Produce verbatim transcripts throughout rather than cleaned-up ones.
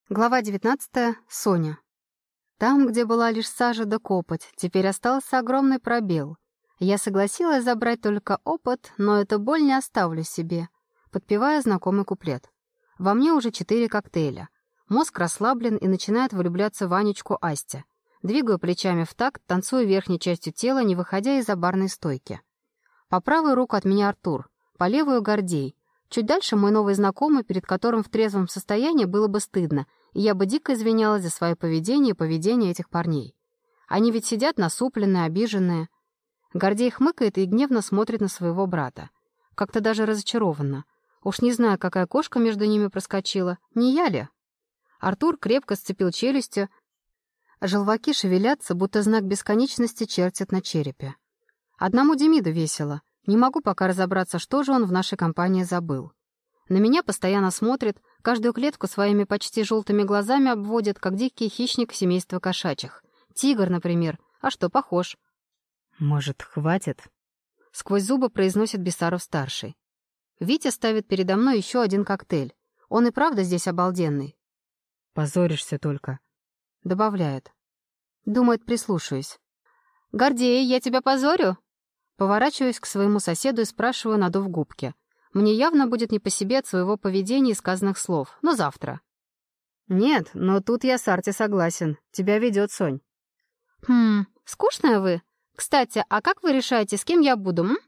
Глава девятнадцатая. Соня. Там, где была лишь сажа да копоть, теперь остался огромный пробел. Я согласилась забрать только опыт, но эту боль не оставлю себе, подпевая знакомый куплет. Во мне уже четыре коктейля. Мозг расслаблен и начинает влюбляться в Анечку Астя. Двигаю плечами в такт, танцую верхней частью тела, не выходя из-за барной стойки. По правую руку от меня Артур, по левую — Гордей. Чуть дальше мой новый знакомый, перед которым в трезвом состоянии было бы стыдно, и я бы дико извинялась за свое поведение и поведение этих парней. Они ведь сидят насупленные, обиженные. Гордей хмыкает и гневно смотрит на своего брата. Как-то даже разочарованно. Уж не знаю, какая кошка между ними проскочила. Не я ли? Артур крепко сцепил челюстью. Желваки шевелятся, будто знак бесконечности чертят на черепе. Одному Демиду весело. Не могу пока разобраться, что же он в нашей компании забыл. На меня постоянно смотрит, каждую клетку своими почти желтыми глазами обводит, как дикий хищник семейства кошачьих. Тигр, например. А что, похож? «Может, хватит?» Сквозь зубы произносит Бесаров-старший. Витя ставит передо мной еще один коктейль. Он и правда здесь обалденный. «Позоришься только», — добавляет. Думает, прислушаюсь. «Гордей, я тебя позорю?» Поворачиваюсь к своему соседу и спрашиваю, надув губки. Мне явно будет не по себе от своего поведения и сказанных слов. Но завтра. «Нет, но тут я с Арти согласен. Тебя ведет Сонь». «Хм, скучная вы? Кстати, а как вы решаете, с кем я буду, м?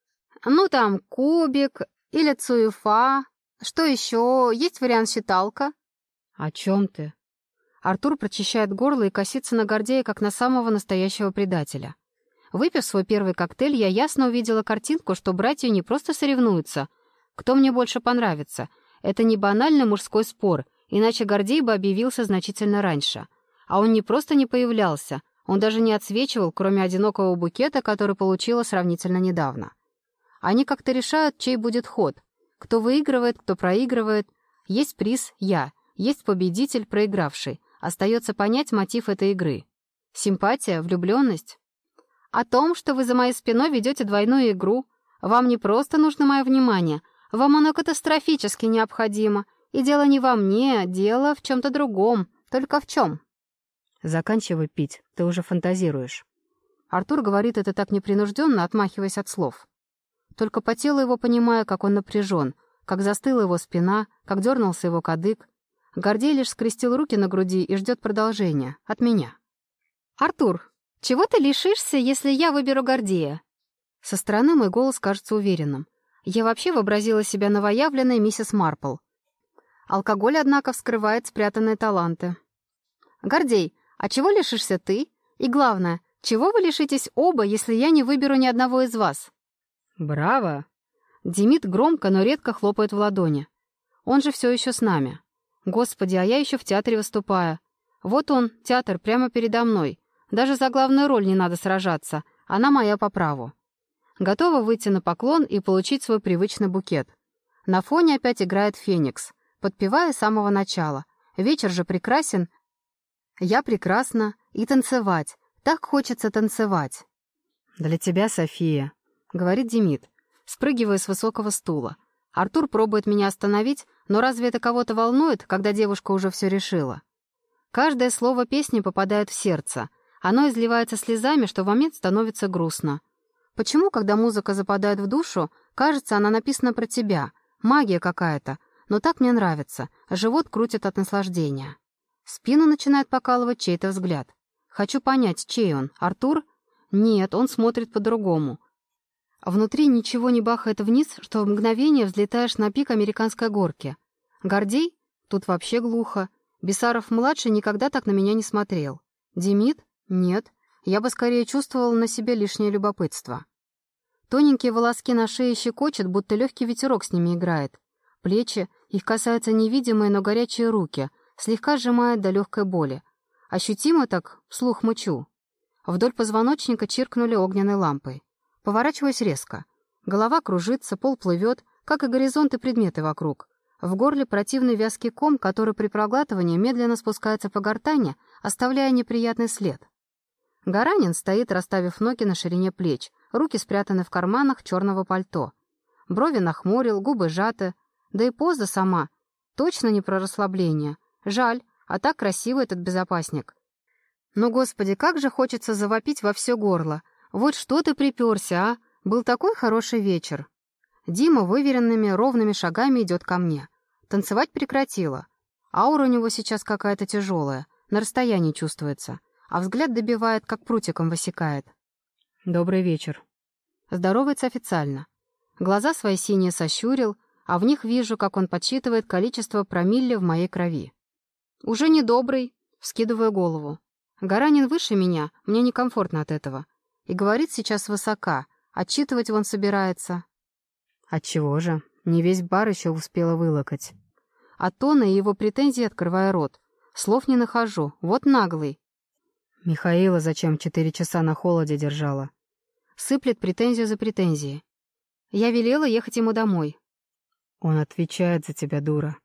Ну там, кубик или цуефа. Что еще? Есть вариант считалка?» «О чем ты?» Артур прочищает горло и косится на Гордея, как на самого настоящего предателя. Выпив свой первый коктейль, я ясно увидела картинку, что братья не просто соревнуются. Кто мне больше понравится? Это не банальный мужской спор, иначе Гордей бы объявился значительно раньше. А он не просто не появлялся, он даже не отсвечивал, кроме одинокого букета, который получила сравнительно недавно. Они как-то решают, чей будет ход. Кто выигрывает, кто проигрывает. Есть приз — я, есть победитель, проигравший. Остается понять мотив этой игры. Симпатия, влюбленность? О том, что вы за моей спиной ведете двойную игру. Вам не просто нужно мое внимание, вам оно катастрофически необходимо. И дело не во мне, дело в чем-то другом. Только в чем? «Заканчивай пить, ты уже фантазируешь». Артур говорит это так непринужденно, отмахиваясь от слов. Только по телу его понимаю, как он напряжен, как застыла его спина, как дернулся его кадык. Гордей лишь скрестил руки на груди и ждет продолжения. От меня. «Артур, чего ты лишишься, если я выберу Гордея?» Со стороны мой голос кажется уверенным. Я вообще вообразила себя новоявленной миссис Марпл. Алкоголь, однако, вскрывает спрятанные таланты. «Гордей, а чего лишишься ты? И главное, чего вы лишитесь оба, если я не выберу ни одного из вас?» «Браво!» Демид громко, но редко хлопает в ладони. Он же все еще с нами. Господи, а я еще в театре выступаю. Вот он, театр, прямо передо мной. Даже за главную роль не надо сражаться. Она моя по праву. Готова выйти на поклон и получить свой привычный букет. На фоне опять играет Феникс, подпевая с самого начала. Вечер же прекрасен. Я прекрасна. И танцевать. Так хочется танцевать. «Для тебя, София», — говорит Демид, спрыгивая с высокого стула. Артур пробует меня остановить, но разве это кого-то волнует, когда девушка уже все решила? Каждое слово песни попадает в сердце. Оно изливается слезами, что в момент становится грустно. Почему, когда музыка западает в душу, кажется, она написана про тебя? Магия какая-то. Но так мне нравится. Живот крутит от наслаждения. Спину начинает покалывать чей-то взгляд. Хочу понять, чей он. Артур? Нет, он смотрит по-другому. Внутри ничего не бахает вниз, что в мгновение взлетаешь на пик американской горки. Гордей? Тут вообще глухо. Бесаров-младший никогда так на меня не смотрел. Демид? Нет. Я бы скорее чувствовала на себе лишнее любопытство. Тоненькие волоски на шее щекочут, будто легкий ветерок с ними играет. Плечи, их касаются невидимые, но горячие руки, слегка сжимают до легкой боли. Ощутимо так, вслух мычу. Вдоль позвоночника чиркнули огненной лампой. Поворачиваюсь резко. Голова кружится, пол плывет, как и горизонты предметы вокруг. В горле противный вязкий ком, который при проглатывании медленно спускается по гортани, оставляя неприятный след. Гаранин стоит, расставив ноги на ширине плеч, руки спрятаны в карманах черного пальто. Брови нахмурил, губы сжаты, да и поза сама. Точно не про расслабление. Жаль, а так красивый этот безопасник. Но, господи, как же хочется завопить во все горло. Вот что ты приперся, а? Был такой хороший вечер. Дима выверенными, ровными шагами идет ко мне. Танцевать прекратила. Аура у него сейчас какая-то тяжелая, на расстоянии чувствуется, а взгляд добивает, как прутиком высекает. «Добрый вечер». Здоровается официально. Глаза свои синие сощурил, а в них вижу, как он подсчитывает количество промилле в моей крови. «Уже не добрый», — вскидываю голову. Гаранин выше меня, мне некомфортно от этого. И говорит сейчас высока, отчитывать он собирается. Отчего же? Не весь бар еще успела вылокать. От тона и его претензий открывая рот. Слов не нахожу, вот наглый. Михаила зачем четыре часа на холоде держала? Сыплет претензию за претензией. Я велела ехать ему домой. Он отвечает за тебя, дура.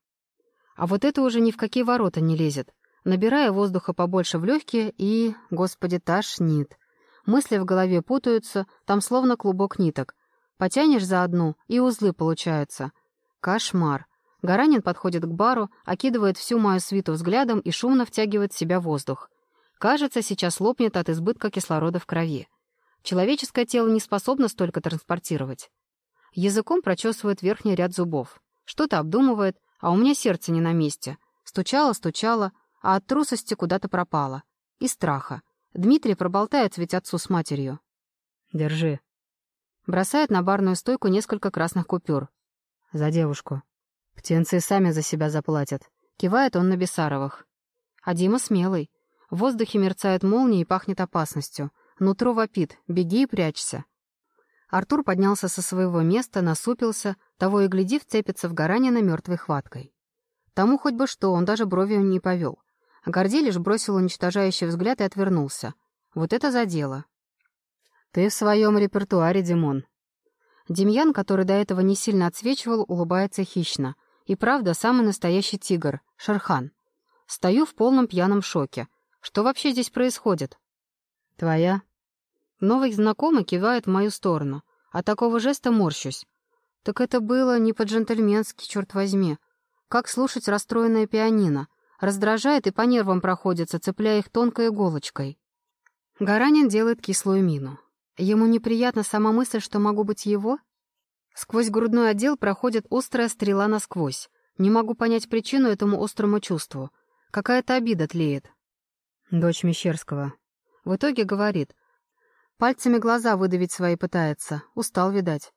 А вот это уже ни в какие ворота не лезет. Набирая воздуха побольше в легкие и, господи, тошнит. Мысли в голове путаются, там словно клубок ниток. Потянешь за одну, и узлы получаются. Кошмар. Гаранин подходит к бару, окидывает всю мою свиту взглядом и шумно втягивает в себя воздух. Кажется, сейчас лопнет от избытка кислорода в крови. Человеческое тело не способно столько транспортировать. Языком прочесывает верхний ряд зубов. Что-то обдумывает, а у меня сердце не на месте. Стучало, стучало, а от трусости куда-то пропало. И страха. Дмитрий проболтает ведь отцу с матерью. Держи. Бросает на барную стойку несколько красных купюр. За девушку. Птенцы сами за себя заплатят. Кивает он на Бессаровых. А Дима смелый. В воздухе мерцают молнии и пахнет опасностью. Нутро вопит. Беги и прячься. Артур поднялся со своего места, насупился, того и гляди, вцепится в Гаранина мертвой хваткой. Тому хоть бы что, он даже бровью не повел. А Гордей лишь бросил уничтожающий взгляд и отвернулся. Вот это задело. Ты в своем репертуаре, Димон. Демьян, который до этого не сильно отсвечивал, улыбается хищно. И правда, самый настоящий тигр, Шерхан. Стою в полном пьяном шоке. Что вообще здесь происходит? Твоя? Новый знакомый кивает в мою сторону. От такого жеста морщусь. Так это было не по-джентльменски, черт возьми. Как слушать расстроенное пианино. Раздражает и по нервам проходится, цепляя их тонкой иголочкой. Гаранин делает кислую мину. Ему неприятна сама мысль, что могу быть его? Сквозь грудной отдел проходит острая стрела насквозь. Не могу понять причину этому острому чувству. Какая-то обида тлеет. Дочь Мещерского. В итоге говорит. Пальцами глаза выдавить свои пытается. Устал, видать.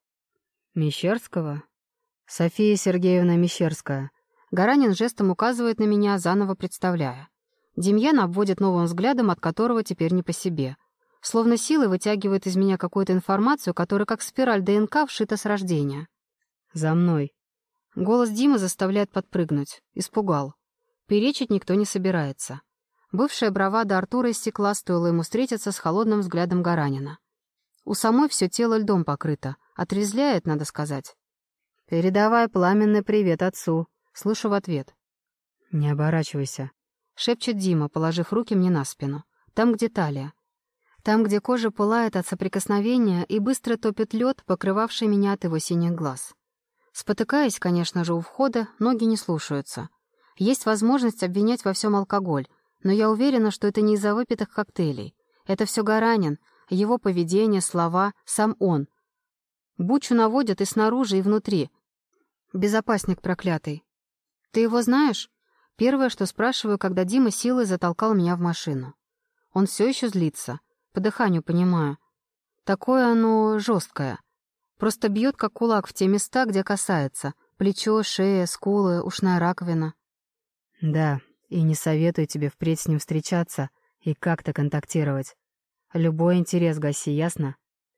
Мещерского? София Сергеевна Мещерская. Гаранин жестом указывает на меня, заново представляя. Демьян обводит новым взглядом, от которого теперь не по себе. Словно силой вытягивает из меня какую-то информацию, которая как спираль ДНК вшита с рождения. «За мной». Голос Димы заставляет подпрыгнуть. Испугал. Перечить никто не собирается. Бывшая бравада Артура истекла, стоило ему встретиться с холодным взглядом Гаранина. У самой все тело льдом покрыто. Отрезвляет, надо сказать. «Передавай пламенный привет отцу», — слышу в ответ. «Не оборачивайся», — шепчет Дима, положив руки мне на спину. Там, где талия. Там, где кожа пылает от соприкосновения и быстро топит лед, покрывавший меня от его синих глаз. Спотыкаясь, конечно же, у входа, ноги не слушаются. Есть возможность обвинять во всем алкоголь, но я уверена, что это не из-за выпитых коктейлей. Это все Гаранин, его поведение, слова, сам он. Бучу наводят и снаружи, и внутри. Безопасник проклятый. Ты его знаешь? Первое, что спрашиваю, когда Дима силой затолкал меня в машину. Он все еще злится. По дыханию понимаю. Такое оно жесткое. Просто бьет, как кулак, в те места, где касается. Плечо, шея, скулы, ушная раковина. Да, и не советую тебе впредь с ним встречаться и как-то контактировать. Любой интерес гаси, ясно?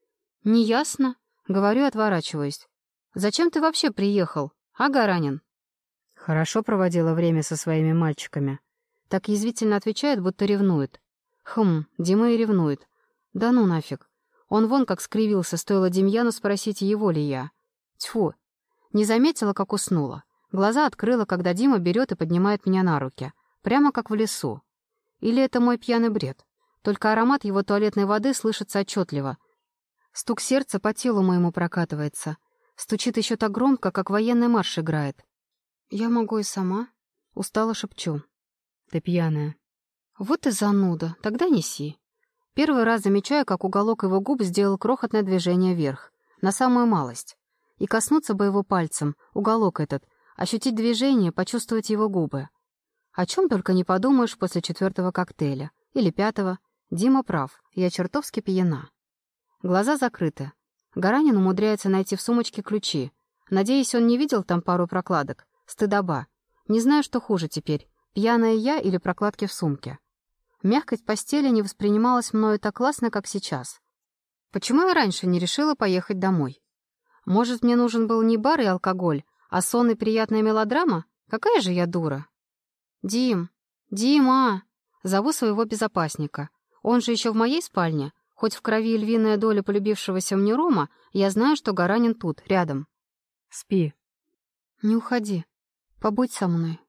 Не ясно. Говорю, отворачиваюсь. Зачем ты вообще приехал, а, Гаранин? Хорошо проводила время со своими мальчиками. Так язвительно отвечает, будто ревнует. Хм, Дима и ревнует. Да ну нафиг. Он вон как скривился, стоило Демьяну спросить, его ли я. Тьфу. Не заметила, как уснула. Глаза открыла, когда Дима берет и поднимает меня на руки. Прямо как в лесу. Или это мой пьяный бред? Только аромат его туалетной воды слышится отчетливо. Стук сердца по телу моему прокатывается. Стучит еще так громко, как военный марш играет. «Я могу и сама?» Устало шепчу. Ты пьяная». Вот и зануда, тогда неси. Первый раз замечаю, как уголок его губ сделал крохотное движение вверх, на самую малость. И коснуться бы его пальцем, уголок этот, ощутить движение, почувствовать его губы. О чем только не подумаешь после четвертого коктейля. Или пятого. Дима прав, я чертовски пьяна. Глаза закрыты. Гаранин умудряется найти в сумочке ключи. Надеюсь, он не видел там пару прокладок. Стыдоба. Не знаю, что хуже теперь, пьяная я или прокладки в сумке. Мягкость постели не воспринималась мною так классно, как сейчас. Почему я раньше не решила поехать домой? Может, мне нужен был не бар и алкоголь, а сон и приятная мелодрама? Какая же я дура. Дим, Дима! Зову своего безопасника. Он же еще в моей спальне. Хоть в крови львиная доля полюбившегося мне Рома, я знаю, что Гаранин тут, рядом. Спи. Не уходи. Побудь со мной.